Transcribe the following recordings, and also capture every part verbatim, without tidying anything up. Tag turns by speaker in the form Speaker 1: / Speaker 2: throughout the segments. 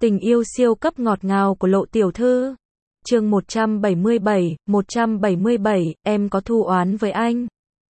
Speaker 1: Tình yêu siêu cấp ngọt ngào của Lộ tiểu thư. Chương một trăm bảy mươi bảy, một trăm bảy mươi bảy, em có thù oán với anh.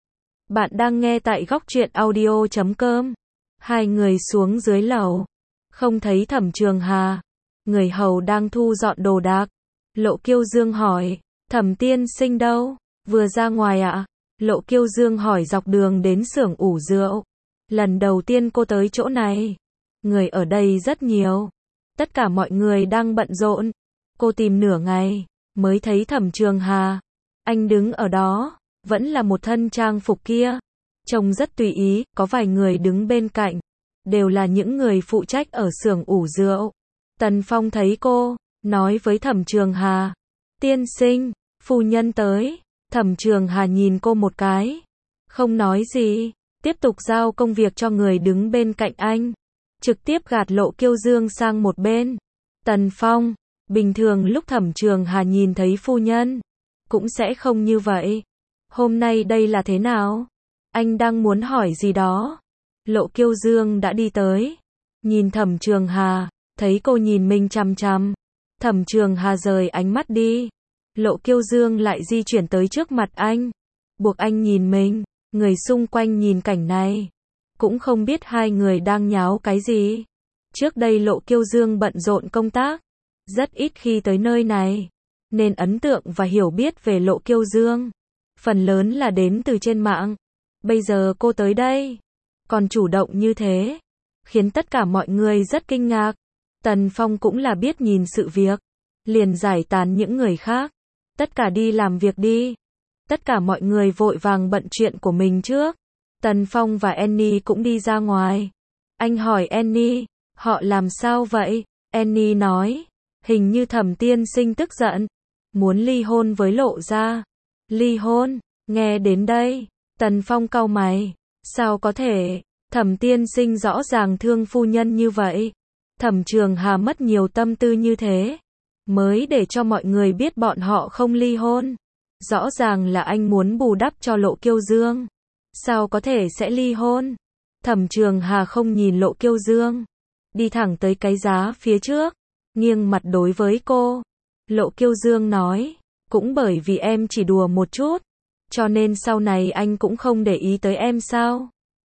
Speaker 1: Bạn đang nghe tại góc truyện audio chấm com. Hai người xuống dưới lầu, không thấy Thẩm Trường Hà. Người hầu đang thu dọn đồ đạc. Lộ Kiêu Dương hỏi, Thẩm tiên sinh đâu? Vừa ra ngoài ạ? Lộ Kiêu Dương hỏi dọc đường đến xưởng ủ rượu. Lần đầu tiên cô tới chỗ này. Người ở đây rất nhiều. Tất cả mọi người đang bận rộn. Cô tìm nửa ngày, mới thấy Thẩm Trường Hà. Anh đứng ở đó, vẫn là một thân trang phục kia. Trông rất tùy ý, có vài người đứng bên cạnh. Đều là những người phụ trách ở xưởng ủ rượu. Tần Phong thấy cô, nói với Thẩm Trường Hà. Tiên sinh, phu nhân tới. Thẩm Trường Hà nhìn cô một cái. Không nói gì, tiếp tục giao công việc cho người đứng bên cạnh anh. Trực tiếp gạt Lộ Kiêu Dương sang một bên. Tần Phong, bình thường lúc Thẩm Trường Hà nhìn thấy phu nhân, cũng sẽ không như vậy. Hôm nay đây là thế nào? Anh đang muốn hỏi gì đó. Lộ Kiêu Dương đã đi tới. Nhìn Thẩm Trường Hà, thấy cô nhìn mình chằm chằm. Thẩm Trường Hà rời ánh mắt đi. Lộ Kiêu Dương lại di chuyển tới trước mặt anh. Buộc anh nhìn mình. Người xung quanh nhìn cảnh này, cũng không biết hai người đang nháo cái gì. Trước đây Lộ Kiêu Dương bận rộn công tác, rất ít khi tới nơi này, nên ấn tượng và hiểu biết về Lộ Kiêu Dương phần lớn là đến từ trên mạng. Bây giờ cô tới đây, còn chủ động như thế, khiến tất cả mọi người rất kinh ngạc. Tần Phong cũng là biết nhìn sự việc, liền giải tán những người khác. Tất cả đi làm việc đi. Tất cả mọi người vội vàng bận chuyện của mình trước. Tần Phong và Annie cũng đi ra ngoài. Anh hỏi Annie, họ làm sao vậy? Annie nói, hình như Thẩm tiên sinh tức giận, muốn ly hôn với Lộ gia. Ly hôn? Nghe đến đây, Tần Phong cau mày. Sao có thể? Thẩm tiên sinh rõ ràng thương phu nhân như vậy. Thẩm Trường Hà mất nhiều tâm tư như thế, mới để cho mọi người biết bọn họ không ly hôn. Rõ ràng là anh muốn bù đắp cho Lộ Kiêu Dương. Sao có thể sẽ ly hôn? Thẩm Trường Hà không nhìn Lộ Kiêu Dương, đi thẳng tới cái giá phía trước, nghiêng mặt đối với cô. Lộ Kiêu Dương nói, cũng bởi vì em chỉ đùa một chút, cho nên sau này anh cũng không để ý tới em sao?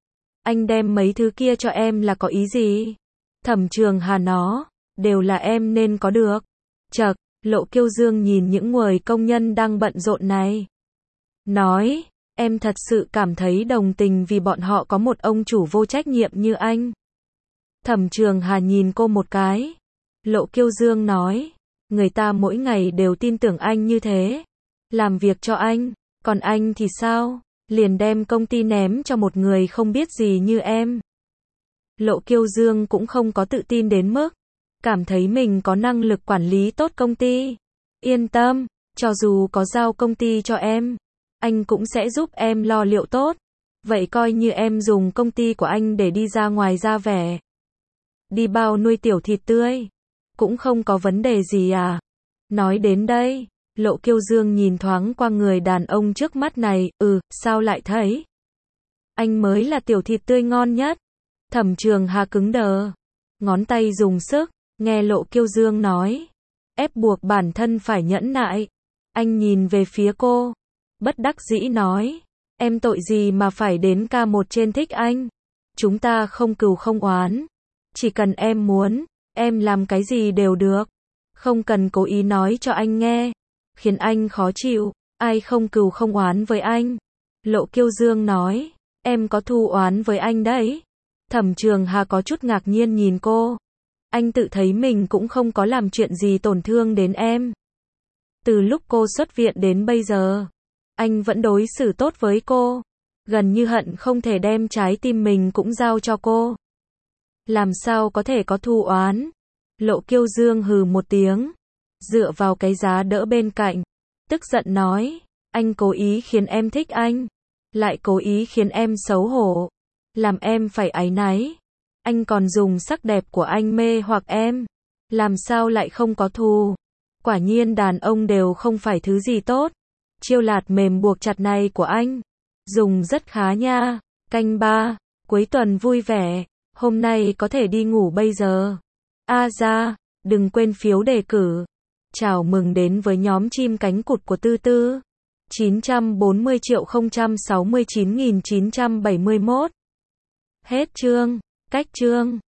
Speaker 1: Anh đem mấy thứ kia cho em là có ý gì? Thẩm Trường Hà nó, đều là em nên có được. Chậc, Lộ Kiêu Dương nhìn những người công nhân đang bận rộn này. Nói, em thật sự cảm thấy đồng tình vì bọn họ có một ông chủ vô trách nhiệm như anh. Thẩm Trường Hà nhìn cô một cái. Lộ Kiêu Dương nói, người ta mỗi ngày đều tin tưởng anh như thế, làm việc cho anh, còn anh thì sao? Liền đem công ty ném cho một người không biết gì như em. Lộ Kiêu Dương cũng không có tự tin đến mức cảm thấy mình có năng lực quản lý tốt công ty. Yên tâm, cho dù có giao công ty cho em, anh cũng sẽ giúp em lo liệu tốt. Vậy coi như em dùng công ty của anh để đi ra ngoài ra vẻ. Đi bao nuôi tiểu thịt tươi, cũng không có vấn đề gì à? Nói đến đây, Lộ Kiêu Dương nhìn thoáng qua người đàn ông trước mắt này, ừ, sao lại thấy? Anh mới là tiểu thịt tươi ngon nhất. Thẩm Trường Hà cứng đờ, ngón tay dùng sức. Nghe Lộ Kiêu Dương nói, ép buộc bản thân phải nhẫn nại. Anh nhìn về phía cô, bất đắc dĩ nói, em tội gì mà phải đến ca một trên thích anh? Chúng ta không cừu không oán. Chỉ cần em muốn, em làm cái gì đều được. Không cần cố ý nói cho anh nghe, khiến anh khó chịu. Ai không cừu không oán với anh? Lộ Kiêu Dương nói, em có thù oán với anh đấy. Thẩm Trường Hà có chút ngạc nhiên nhìn cô. Anh tự thấy mình cũng không có làm chuyện gì tổn thương đến em. Từ lúc cô xuất viện đến bây giờ, anh vẫn đối xử tốt với cô. Gần như hận không thể đem trái tim mình cũng giao cho cô. Làm sao có thể có thù oán? Lộ Kiêu Dương hừ một tiếng, dựa vào cái giá đỡ bên cạnh, tức giận nói, anh cố ý khiến em thích anh, lại cố ý khiến em xấu hổ, làm em phải áy náy. Anh còn dùng sắc đẹp của anh mê hoặc em, làm sao lại không có thù? Quả nhiên đàn ông đều không phải thứ gì tốt. Chiêu lạt mềm buộc chặt này của anh, dùng rất khá nha. Canh ba, cuối tuần vui vẻ, hôm nay có thể đi ngủ bây giờ. A ra, Đừng quên phiếu đề cử. Chào mừng đến với nhóm chim cánh cụt của Tư Tư. chín trăm bốn mươi triệu không trăm sáu mươi chín nghìn chín trăm bảy mươi mốt. Hết chương. Cách chương.